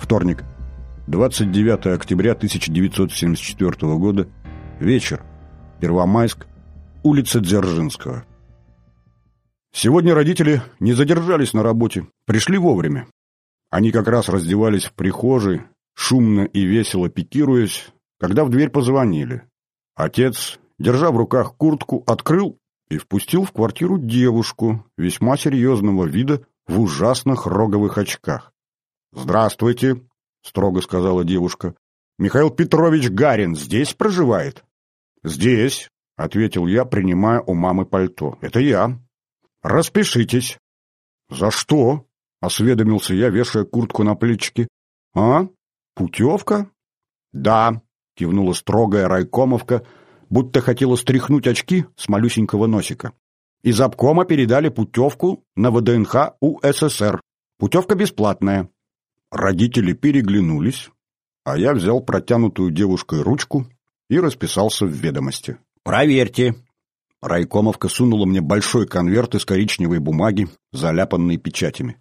Вторник, 29 октября 1974 года, вечер, Первомайск, улица Дзержинского. Сегодня родители не задержались на работе, пришли вовремя. Они как раз раздевались в прихожей, шумно и весело пикируясь, когда в дверь позвонили. Отец, держа в руках куртку, открыл и впустил в квартиру девушку, весьма серьезного вида, в ужасных роговых очках. «Здравствуйте», — строго сказала девушка. «Михаил Петрович Гарин здесь проживает?» «Здесь», — ответил я, принимая у мамы пальто. «Это я». «Распишитесь». «За что?» — осведомился я, вешая куртку на плечики. «А? Путевка?» «Да», — кивнула строгая райкомовка, будто хотела стряхнуть очки с малюсенького носика. «Из обкома передали путевку на ВДНХ УССР. Путевка бесплатная». Родители переглянулись, а я взял протянутую девушкой ручку и расписался в ведомости. «Проверьте». Райкомовка сунула мне большой конверт из коричневой бумаги, заляпанный печатями.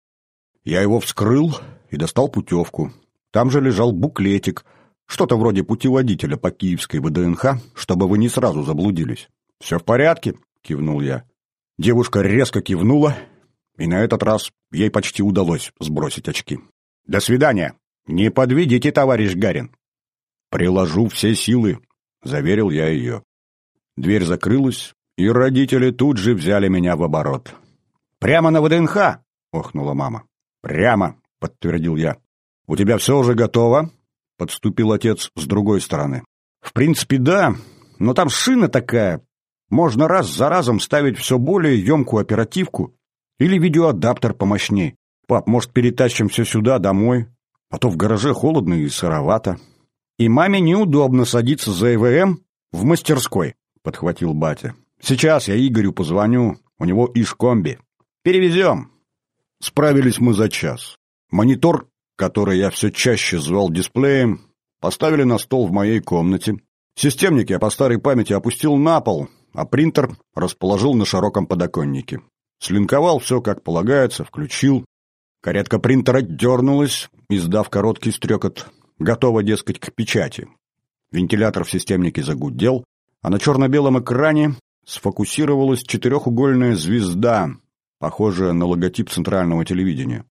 Я его вскрыл и достал путевку. Там же лежал буклетик, что-то вроде путеводителя по киевской ВДНХ, чтобы вы не сразу заблудились. «Все в порядке?» — кивнул я. Девушка резко кивнула, и на этот раз ей почти удалось сбросить очки. «До свидания! Не подведите, товарищ Гарин!» «Приложу все силы», — заверил я ее. Дверь закрылась, и родители тут же взяли меня в оборот. «Прямо на ВДНХ?» — охнула мама. «Прямо», — подтвердил я. «У тебя все уже готово?» — подступил отец с другой стороны. «В принципе, да, но там шина такая. Можно раз за разом ставить все более емкую оперативку или видеоадаптер помощней. Пап, может, перетащим все сюда, домой? А то в гараже холодно и сыровато». «И маме неудобно садиться за ЭВМ в мастерской», — подхватил батя. «Сейчас я Игорю позвоню, у него иш-комби. Перевезем». Справились мы за час. Монитор, который я все чаще звал дисплеем, поставили на стол в моей комнате. Системник я по старой памяти опустил на пол, а принтер расположил на широком подоконнике. Слинковал все, как полагается, включил. Каретка принтера дернулась, издав короткий стрекот. Готово, дескать, к печати. Вентилятор в системнике загудел, а на черно-белом экране сфокусировалась четырехугольная звезда, похожая на логотип центрального телевидения.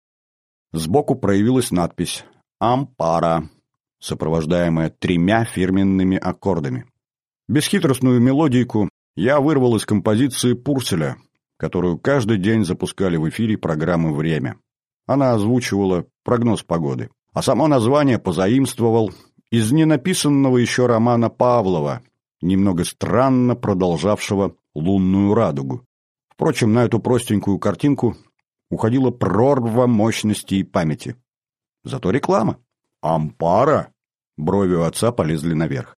Сбоку проявилась надпись «Ампара», сопровождаемая 3 фирменными аккордами. Бесхитростную мелодийку я вырвал из композиции Пурселя, которую каждый день запускали в эфире программы «Время». Она озвучивала прогноз погоды, а само название позаимствовал из ненаписанного еще романа Павлова, немного странно продолжавшего «Лунную радугу». Впрочем, на эту простенькую картинку уходила прорва мощности и памяти. Зато реклама. «Ампара?» Брови у отца полезли наверх.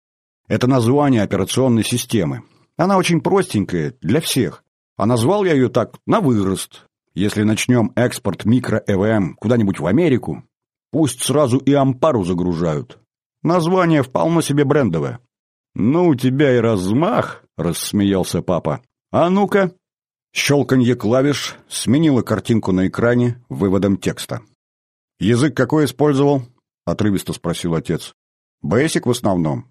Это название операционной системы. Она очень простенькая для всех. А назвал я ее так на вырост. Если начнем экспорт микро-ЭВМ куда-нибудь в Америку, пусть сразу и Ампару загружают. Название вполне себе брендовое. «Ну, у тебя и размах!» — рассмеялся папа. «А ну-ка!» Щелканье клавиш сменило картинку на экране выводом текста. «Язык какой использовал?» — отрывисто спросил отец. «Бейсик в основном.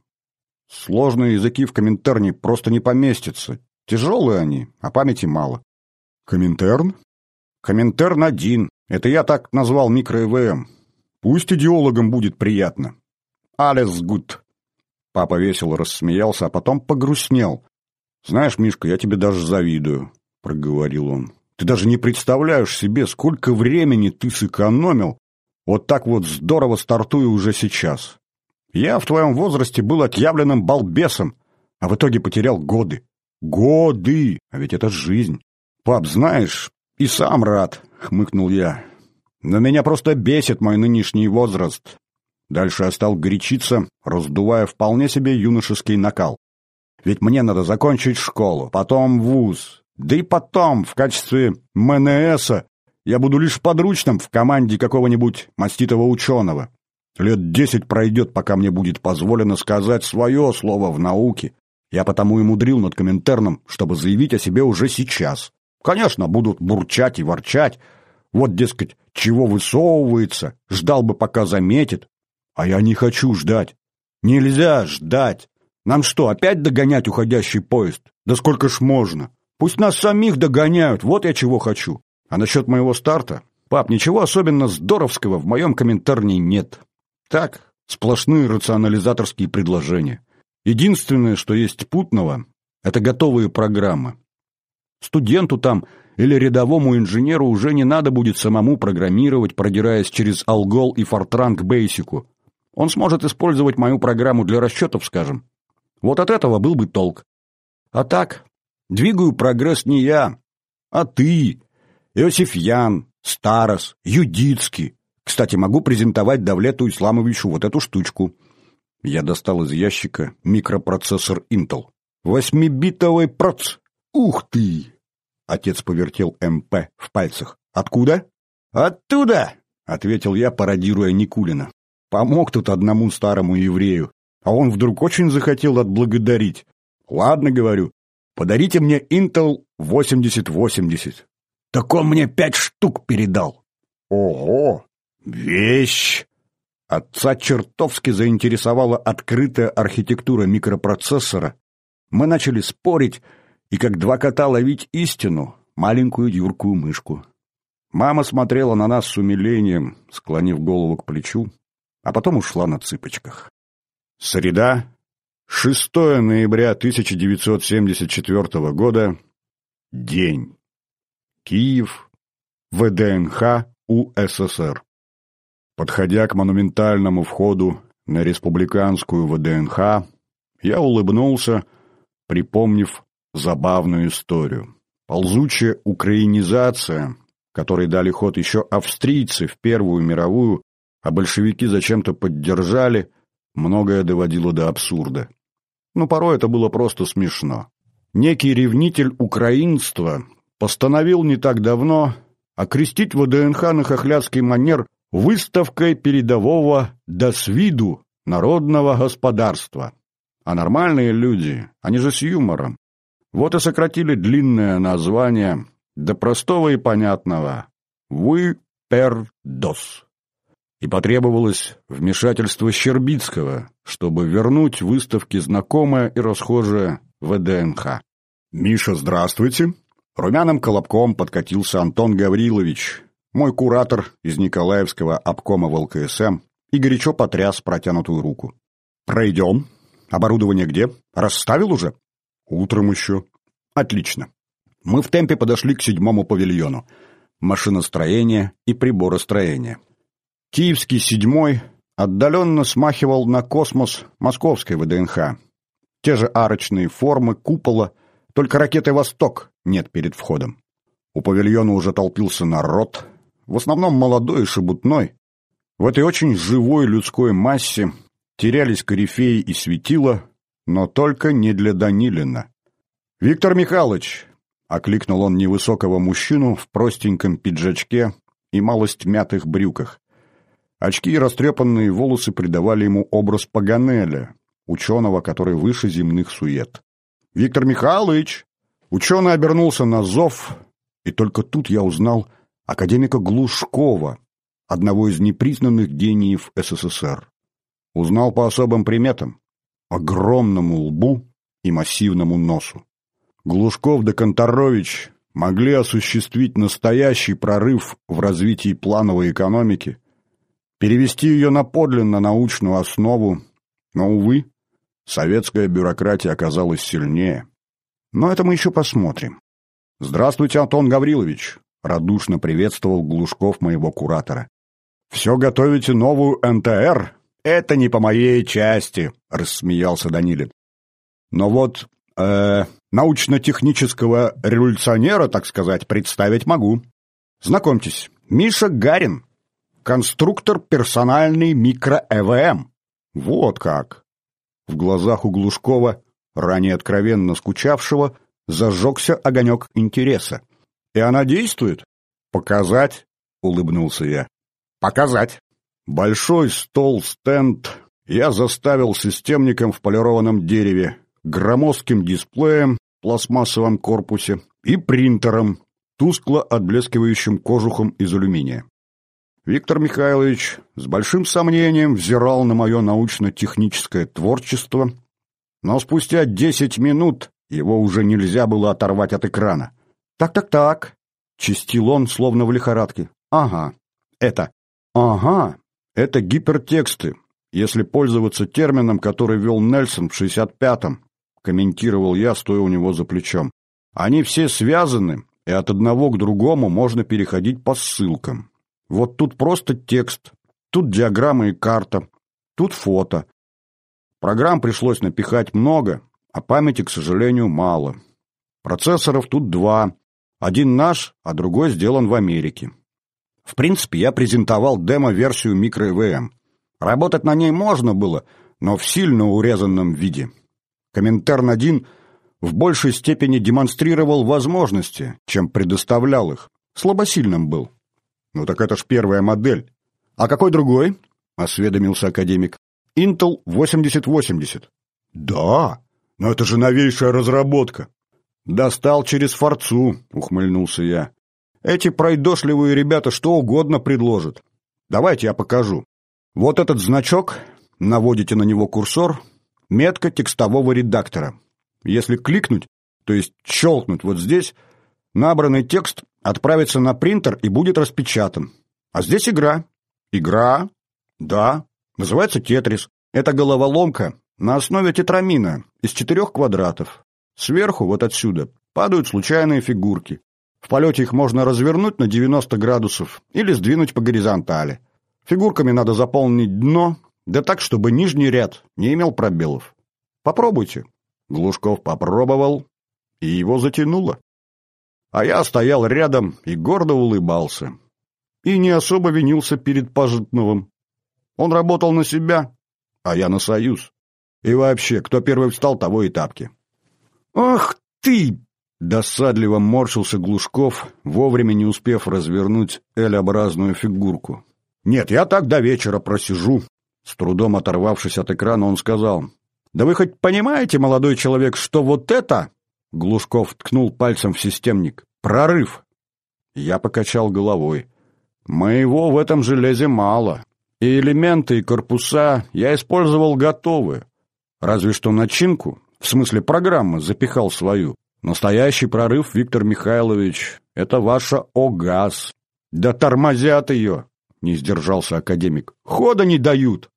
Сложные языки в Коминтерне просто не поместятся. Тяжелые они, а памяти мало». «Коминтерн?» «Коминтерн-1. Это я так назвал микро-ЭВМ. Пусть идеологам будет приятно». «Alles gut». Папа весело рассмеялся, а потом погрустнел. «Знаешь, Мишка, я тебе даже завидую», — проговорил он. «Ты даже не представляешь себе, сколько времени ты сэкономил, вот так вот здорово стартуя уже сейчас. Я в твоем возрасте был отъявленным балбесом, а в итоге потерял годы. Годы! А ведь это жизнь. Пап, знаешь, и сам рад», — хмыкнул я. «Но меня просто бесит мой нынешний возраст». Дальше я стал горячиться, раздувая вполне себе юношеский накал. Ведь мне надо закончить школу, потом вуз. Да и потом, в качестве МНСа, я буду лишь подручным в команде какого-нибудь маститого ученого. Лет 10 пройдет, пока мне будет позволено сказать свое слово в науке. Я потому и мудрил над Коминтерном, чтобы заявить о себе уже сейчас. Конечно, будут бурчать и ворчать, Вот, дескать, чего высовывается, ждал бы, пока заметит. А я не хочу ждать. Нельзя ждать. Нам что, опять догонять уходящий поезд? Да сколько ж можно? Пусть нас самих догоняют, вот я чего хочу. А насчет моего старта? Пап, ничего особенно здоровского в моем комментарии нет. Так, сплошные рационализаторские предложения. Единственное, что есть путного, это готовые программы. Студенту там или рядовому инженеру уже не надо будет самому программировать, продираясь через Algol и Fortran к Basic. Он сможет использовать мою программу для расчетов, скажем. Вот от этого был бы толк. А так, двигаю прогресс не я, а ты, Иосиф Ян, Старос, Юдицкий. Кстати, могу презентовать Давлету Исламовичу вот эту штучку. Я достал из ящика микропроцессор Intel. 8-битовый проц. Ух ты! Отец повертел МП в пальцах. Откуда? Оттуда! Ответил я, пародируя Никулина. Помог тут одному старому еврею. А он вдруг очень захотел отблагодарить. Ладно, говорю, подарите мне Intel 8080. Так он мне 5 штук передал. Ого! Вещь! Отца чертовски заинтересовала открытая архитектура микропроцессора. Мы начали спорить и как два кота ловить истину, маленькую юркую мышку. Мама смотрела на нас с умилением, склонив голову к плечу, а потом ушла на цыпочках. Среда, 6 ноября 1974 года, день. Киев, ВДНХ УССР. Подходя к монументальному входу на республиканскую ВДНХ, я улыбнулся, припомнив забавную историю. Ползучая украинизация, которой дали ход еще австрийцы в Первую мировую, а большевики зачем-то поддержали, многое доводило до абсурда. Но порой это было просто смешно. Некий ревнитель украинства постановил не так давно окрестить ВДНХ на хохлядский манер выставкой передового досвиду народного господарства. А нормальные люди, они же с юмором. Вот и сократили длинное название до простого и понятного «Выпердос». И потребовалось вмешательство Щербицкого, чтобы вернуть выставке знакомое и расхожее ВДНХ. «Миша, здравствуйте!» Румяным колобком подкатился Антон Гаврилович, мой куратор из Николаевского обкома ВЛКСМ, и горячо потряс протянутую руку. «Пройдем. Оборудование где? Расставил уже?» «Утром еще». «Отлично». Мы в темпе подошли к 7-му павильону. Машиностроение и приборостроение. Киевский 7-й отдаленно смахивал на космос московской ВДНХ. Те же арочные формы, купола, только ракеты «Восток» нет перед входом. У павильона уже толпился народ, в основном молодой и шебутной. В этой очень живой людской массе терялись корифеи и светила, но только не для Данилина. «Виктор Михайлович!» — окликнул он невысокого мужчину в простеньком пиджачке и малость мятых брюках. Очки и растрепанные волосы придавали ему образ Паганеля, ученого, который выше земных сует. «Виктор Михайлович!» Ученый обернулся на зов, и только тут я узнал академика Глушкова, одного из непризнанных гениев СССР. Узнал по особым приметам — огромному лбу и массивному носу. Глушков да Конторович могли осуществить настоящий прорыв в развитии плановой экономики, перевести ее на подлинно научную основу, но, увы, советская бюрократия оказалась сильнее. Но это мы еще посмотрим. «Здравствуйте, Антон Гаврилович!» — радушно приветствовал Глушков моего куратора. «Все готовите новую НТР?» «Это не по моей части», — рассмеялся Данилин. «Но вот научно-технического революционера, так сказать, представить могу. Знакомьтесь, Миша Гарин, конструктор персональный микро-ЭВМ». «Вот как!» В глазах у Глушкова, ранее откровенно скучавшего, зажегся огонек интереса. «И она действует?» «Показать?» — улыбнулся я. «Показать». Большой стол-стенд я заставил системником в полированном дереве, громоздким дисплеем в пластмассовом корпусе и принтером, тускло отблескивающим кожухом из алюминия. Виктор Михайлович с большим сомнением взирал на мое научно-техническое творчество, но спустя 10 минут его уже нельзя было оторвать от экрана. «Так», — чистил он, словно в лихорадке. «Ага, это гипертексты, если пользоваться термином, который ввел Нельсон в 65-м», комментировал я, стоя у него за плечом. «Они все связаны, и от одного к другому можно переходить по ссылкам. Вот тут просто текст, тут диаграмма и карта, тут фото. Программ пришлось напихать много, а памяти, к сожалению, мало. Процессоров тут 2, один наш, а другой сделан в Америке. В принципе, я презентовал демо-версию микро-ЭВМ. Работать на ней можно было, но в сильно урезанном виде. Коминтерн-1 в большей степени демонстрировал возможности, чем предоставлял их. Слабосильным был. «Ну так это ж первая модель». «А какой другой?» — осведомился академик. «Intel 8080». «Да, но это же новейшая разработка». «Достал через форцу», — ухмыльнулся я. «Эти пройдошливые ребята что угодно предложат. Давайте я покажу. Вот этот значок, наводите на него курсор, метка текстового редактора. Если кликнуть, то есть щелкнуть вот здесь, набранный текст отправится на принтер и будет распечатан. А здесь игра». «Игра?» «Да. Называется Тетрис. Это головоломка на основе тетрамина из 4 квадратов. Сверху, вот отсюда, падают случайные фигурки. В полете их можно развернуть на 90 градусов или сдвинуть по горизонтали. Фигурками надо заполнить дно, да так, чтобы нижний ряд не имел пробелов. Попробуйте». Глушков попробовал, и его затянуло. А я стоял рядом и гордо улыбался. И не особо винился перед Пажитновым. Он работал на себя, а я на Союз. И вообще, кто первый встал, того и тапки. «Ах ты!» — досадливо морщился Глушков, вовремя не успев развернуть L-образную фигурку. «Нет, я так до вечера просижу». С трудом оторвавшись от экрана, он сказал: «Да вы хоть понимаете, молодой человек, что вот это...» Глушков ткнул пальцем в системник. «Прорыв!» Я покачал головой. «Моего в этом железе мало. И элементы, и корпуса я использовал готовые. Разве что начинку, в смысле программы, запихал свою. Настоящий прорыв, Виктор Михайлович, это ваша ОГАЗ. Да тормозят ее!» Не сдержался академик. «Хода не дают!»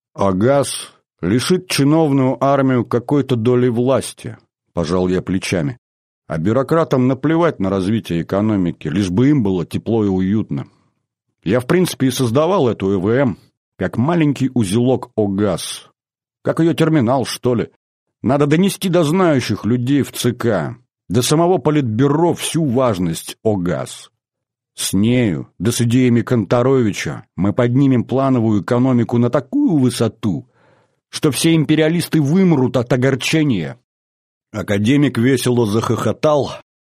«ОГАЗ лишит чиновную армию какой-то доли власти», — пожал я плечами. «А бюрократам наплевать на развитие экономики, лишь бы им было тепло и уютно. Я, в принципе, и создавал эту ЭВМ, как маленький узелок ОГАЗ. Как ее терминал, что ли. Надо донести до знающих людей в ЦК, до самого политбюро всю важность ОГАЗ. С нею, да с идеями Конторовича, мы поднимем плановую экономику на такую высоту, что все империалисты вымрут от огорчения». Академик весело захохотал.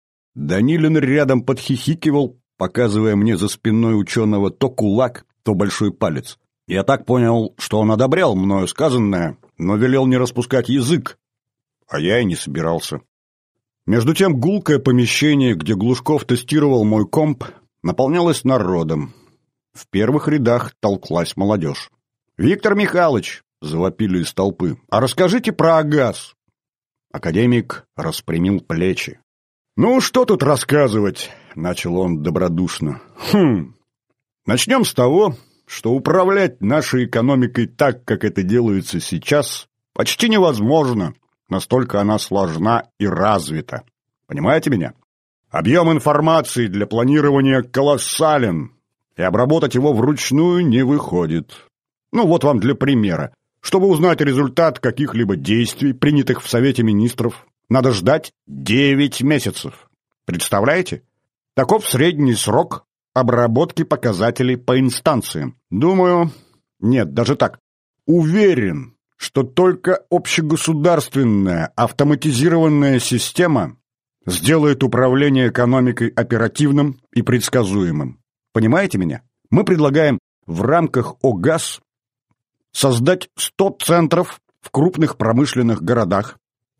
Данилин рядом подхихикивал, показывая мне за спиной ученого то кулак, то большой палец. Я так понял, что он одобрял мною сказанное, но велел не распускать язык, а я и не собирался. Между тем гулкое помещение, где Глушков тестировал мой комп, наполнялось народом. В первых рядах толклась молодежь. «Виктор Михайлович!» — завопили из толпы. «А расскажите про ОГАЗ!» Академик распрямил плечи. «Ну, что тут рассказывать?» — начал он добродушно. «Начнем с того, что управлять нашей экономикой так, как это делается сейчас, почти невозможно, настолько она сложна и развита. Понимаете меня? Объем информации для планирования колоссален, и обработать его вручную не выходит. Ну, вот вам для примера. Чтобы узнать результат каких-либо действий, принятых в Совете Министров, надо ждать 9 месяцев. Представляете? Таков средний срок обработки показателей по инстанциям. Думаю, нет, даже так. Уверен, что только общегосударственная автоматизированная система сделает управление экономикой оперативным и предсказуемым. Понимаете меня? Мы предлагаем в рамках ОГАЗ создать 100 центров в крупных промышленных городах,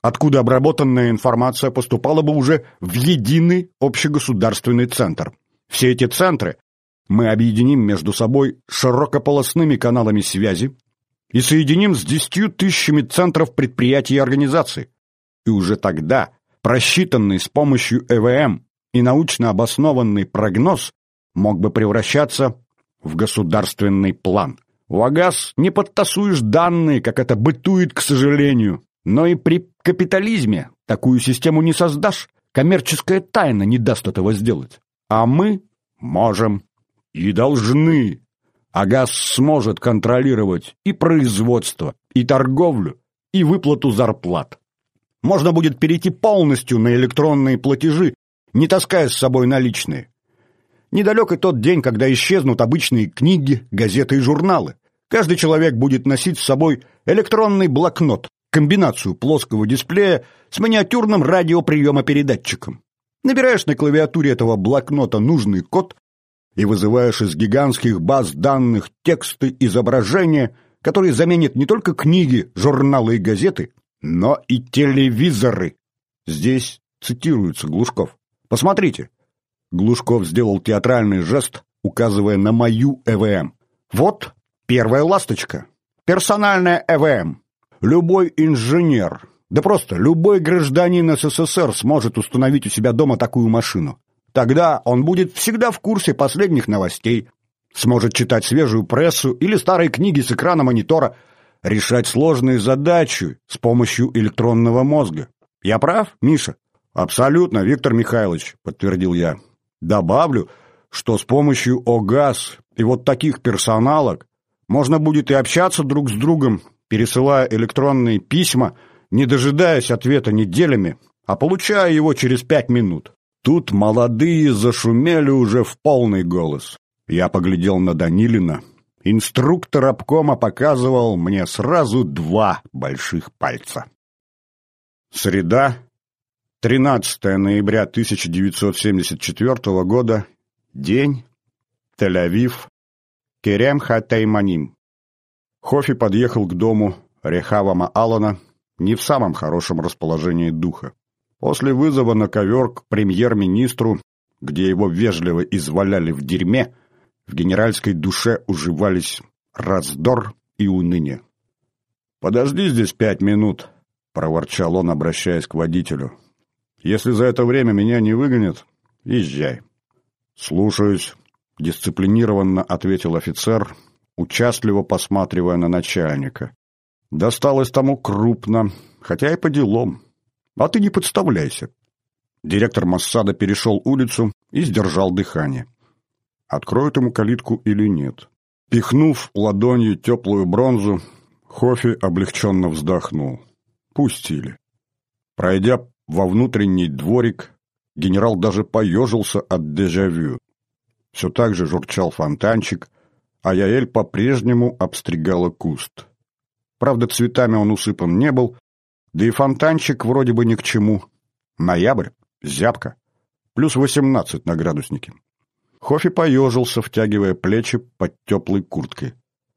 откуда обработанная информация поступала бы уже в единый общегосударственный центр. Все эти центры мы объединим между собой широкополосными каналами связи и соединим с 10 тысячами центров предприятий и организаций. И уже тогда просчитанный с помощью ЭВМ и научно обоснованный прогноз мог бы превращаться в государственный план. У АГАС не подтасуешь данные, как это бытует, к сожалению. Но и при капитализме такую систему не создашь. Коммерческая тайна не даст этого сделать. А мы можем и должны. АГАС сможет контролировать и производство, и торговлю, и выплату зарплат. Можно будет перейти полностью на электронные платежи, не таская с собой наличные. Недалек и тот день, когда исчезнут обычные книги, газеты и журналы. Каждый человек будет носить с собой электронный блокнот, комбинацию плоского дисплея с миниатюрным радиоприемопередатчиком. Набираешь на клавиатуре этого блокнота нужный код и вызываешь из гигантских баз данных тексты, изображения, которые заменят не только книги, журналы и газеты, но и телевизоры. Здесь цитируется Глушков. Посмотрите. Глушков сделал театральный жест, указывая на мою ЭВМ. Вот первая ласточка. Персональная ЭВМ. Любой инженер, да просто любой гражданин СССР сможет установить у себя дома такую машину. Тогда он будет всегда в курсе последних новостей, сможет читать свежую прессу или старые книги с экрана монитора, решать сложные задачи с помощью электронного мозга. Я прав, Миша? Абсолютно, Виктор Михайлович, подтвердил я. Добавлю, что с помощью ОГАС и вот таких персоналок можно будет и общаться друг с другом, пересылая электронные письма, не дожидаясь ответа неделями, а получая его через 5 минут. Тут молодые зашумели уже в полный голос. Я поглядел на Данилина. Инструктор обкома показывал мне сразу 2 больших пальца. Среда, 13 ноября 1974 года, день, Тель-Авив, Керем-Ха-Тейманим. Хофи подъехал к дому Рехавама Алана не в самом хорошем расположении духа. После вызова на ковер к премьер-министру, где его вежливо изваляли в дерьме, в генеральской душе уживались раздор и уныние. «Подожди здесь 5 минут», — проворчал он, обращаясь к водителю. «Если за это время меня не выгонят, езжай». «Слушаюсь», — дисциплинированно ответил офицер, участливо посматривая на начальника. «Досталось тому крупно, хотя и по делам. А ты не подставляйся». Директор Моссада перешел улицу и сдержал дыхание. Откроют ему калитку или нет? Пихнув ладонью теплую бронзу, Хофи облегченно вздохнул. Пустили. Пройдя во внутренний дворик, генерал даже поежился от дежавю. Все так же журчал фонтанчик, а Яэль по-прежнему обстригала куст. Правда, цветами он усыпан не был, да и фонтанчик вроде бы ни к чему. Ноябрь, зябко, плюс 18 на градуснике. Хофи поежился, втягивая плечи под теплой курткой.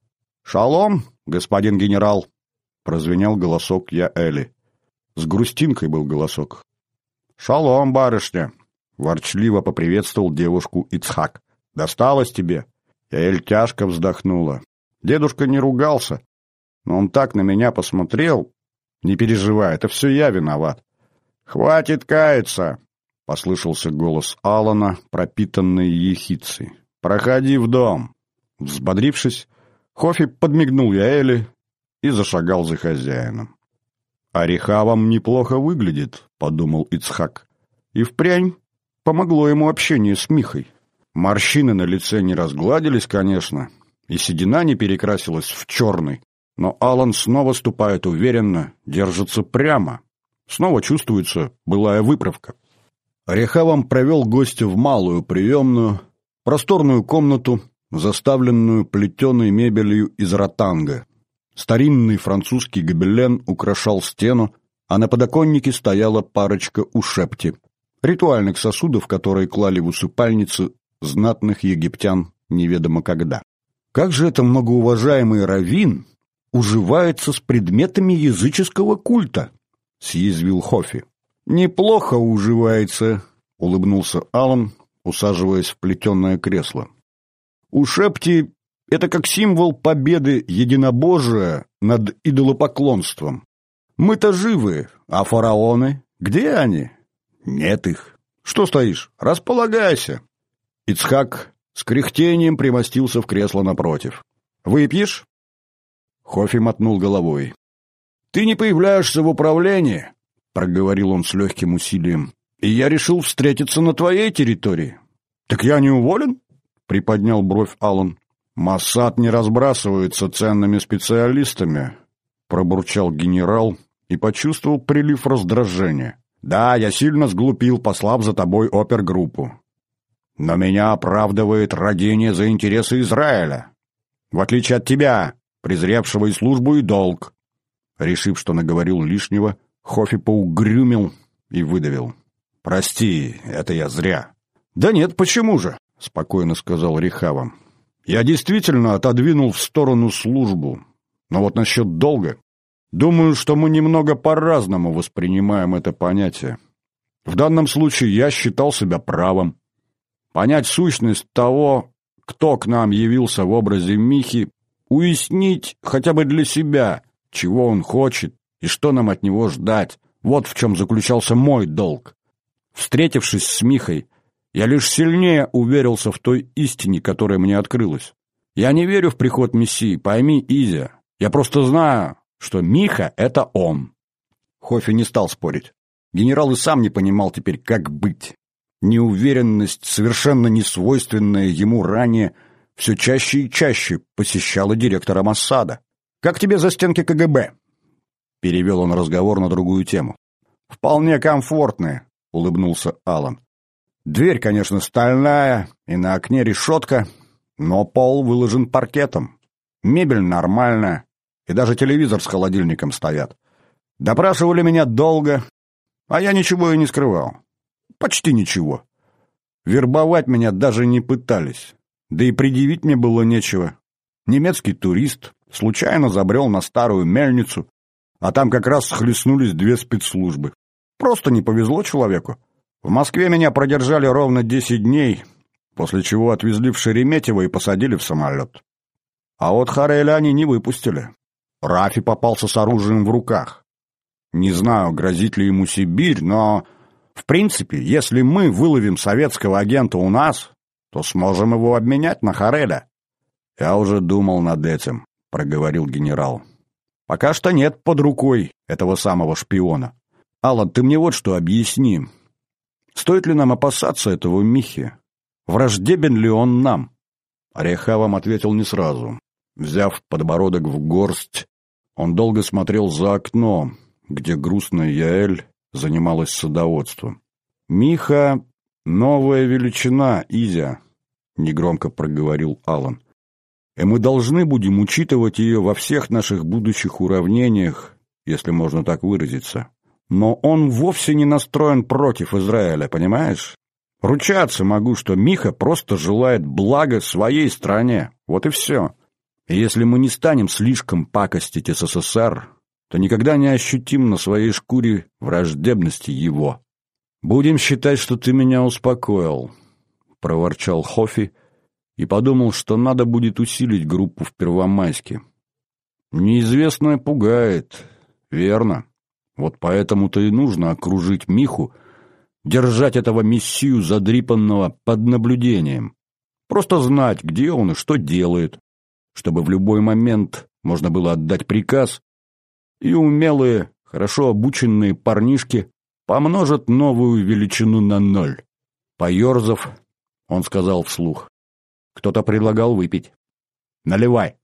«Шалом, господин генерал!» — прозвенел голосок Яэли. С грустинкой был голосок. «Шалом, барышня!» — ворчливо поприветствовал девушку Ицхак. «Досталось тебе?» Яэль тяжко вздохнула. Дедушка не ругался, но он так на меня посмотрел. «Не переживай, это все я виноват». «Хватит каяться!» — послышался голос Алана, пропитанный ехидцей. «Проходи в дом». Взбодрившись, Хофи подмигнул Яэли и зашагал за хозяином. «А Рехавам неплохо выглядит», — подумал Ицхак. И впрямь помогло ему общение с Михой. Морщины на лице не разгладились, конечно, и седина не перекрасилась в черный, но Алан снова ступает уверенно, держится прямо. Снова чувствуется былая выправка. Рехавам провел гостя в малую приемную, просторную комнату, заставленную плетеной мебелью из ротанга. Старинный французский гобелен украшал стену, а на подоконнике стояла парочка ушепти, ритуальных сосудов, которые клали в усыпальницы знатных египтян неведомо когда. Как же это многоуважаемый раввин уживается с предметами языческого культа? — съязвил Хофи. «Неплохо уживается», — улыбнулся Алан, усаживаясь в плетеное кресло. «У Шепти это как символ победы единобожия над идолопоклонством. Мы-то живы, а фараоны? Где они? Нет их. Что стоишь? Располагайся». Ицхак с кряхтением примостился в кресло напротив. «Выпьешь?» Хофи мотнул головой. «Ты не появляешься в управлении», — проговорил он с легким усилием, — «и я решил встретиться на твоей территории». «Так я не уволен?» — приподнял бровь Алан. «Моссад не разбрасывается ценными специалистами», — пробурчал генерал и почувствовал прилив раздражения. «Да, я сильно сглупил, послав за тобой опергруппу. Но меня оправдывает родение за интересы Израиля. В отличие от тебя, презревшего и службу, и долг». Решив, что наговорил лишнего, Хофи поугрюмил и выдавил. «Прости, это я зря». «Да нет, почему же?» — спокойно сказал Рехава. «Я действительно отодвинул в сторону службу. Но вот насчет долга. Думаю, что мы немного по-разному воспринимаем это понятие. В данном случае я считал себя правым. Понять сущность того, кто к нам явился в образе Михи, уяснить хотя бы для себя, чего он хочет и что нам от него ждать. Вот в чем заключался мой долг. Встретившись с Михой, я лишь сильнее уверился в той истине, которая мне открылась. Я не верю в приход Мессии, пойми, Изя. Я просто знаю, что Миха — это он». Хофи не стал спорить. Генерал и сам не понимал теперь, как быть. Неуверенность, совершенно несвойственная ему ранее, все чаще и чаще посещала директора Моссада. «Как тебе застенки КГБ?» — перевел он разговор на другую тему. «Вполне комфортные», — улыбнулся Алан. «Дверь, конечно, стальная, и на окне решетка, но пол выложен паркетом. Мебель нормальная, и даже телевизор с холодильником стоят. Допрашивали меня долго, а я ничего и не скрывал. Почти ничего. Вербовать меня даже не пытались, да и предъявить мне было нечего. Немецкий турист случайно забрел на старую мельницу, а там как раз схлестнулись две спецслужбы. Просто не повезло человеку. В Москве меня продержали ровно 10 дней, после чего отвезли в Шереметьево и посадили в самолет. А вот Хареля они не выпустили. Рафи попался с оружием в руках. Не знаю, грозит ли ему Сибирь, но, в принципе, если мы выловим советского агента у нас, то сможем его обменять на Хареля. «Я уже думал над этим», — проговорил генерал. «Пока что нет под рукой этого самого шпиона. Алан, ты мне вот что объясни. Стоит ли нам опасаться этого Михи? Враждебен ли он нам?» Рехавам ответил не сразу. Взяв подбородок в горсть, он долго смотрел за окно, где грустная Яэль занималась садоводством. «Миха — новая величина, Изя», — негромко проговорил Алан. «И мы должны будем учитывать ее во всех наших будущих уравнениях, если можно так выразиться. Но он вовсе не настроен против Израиля, понимаешь? Ручаться могу, что Миха просто желает блага своей стране. Вот и все. И если мы не станем слишком пакостить СССР, то никогда не ощутим на своей шкуре враждебности его». «Будем считать, что ты меня успокоил», — проворчал Хофи и подумал, что надо будет усилить группу в Первомайске. «Неизвестное пугает, верно. Вот поэтому-то и нужно окружить Миху, держать этого мессию задрипанного под наблюдением. Просто знать, где он и что делает, чтобы в любой момент можно было отдать приказ, и умелые, хорошо обученные парнишки помножат новую величину на 0. Поерзав, он сказал вслух: «Кто-то предлагал выпить. Наливай».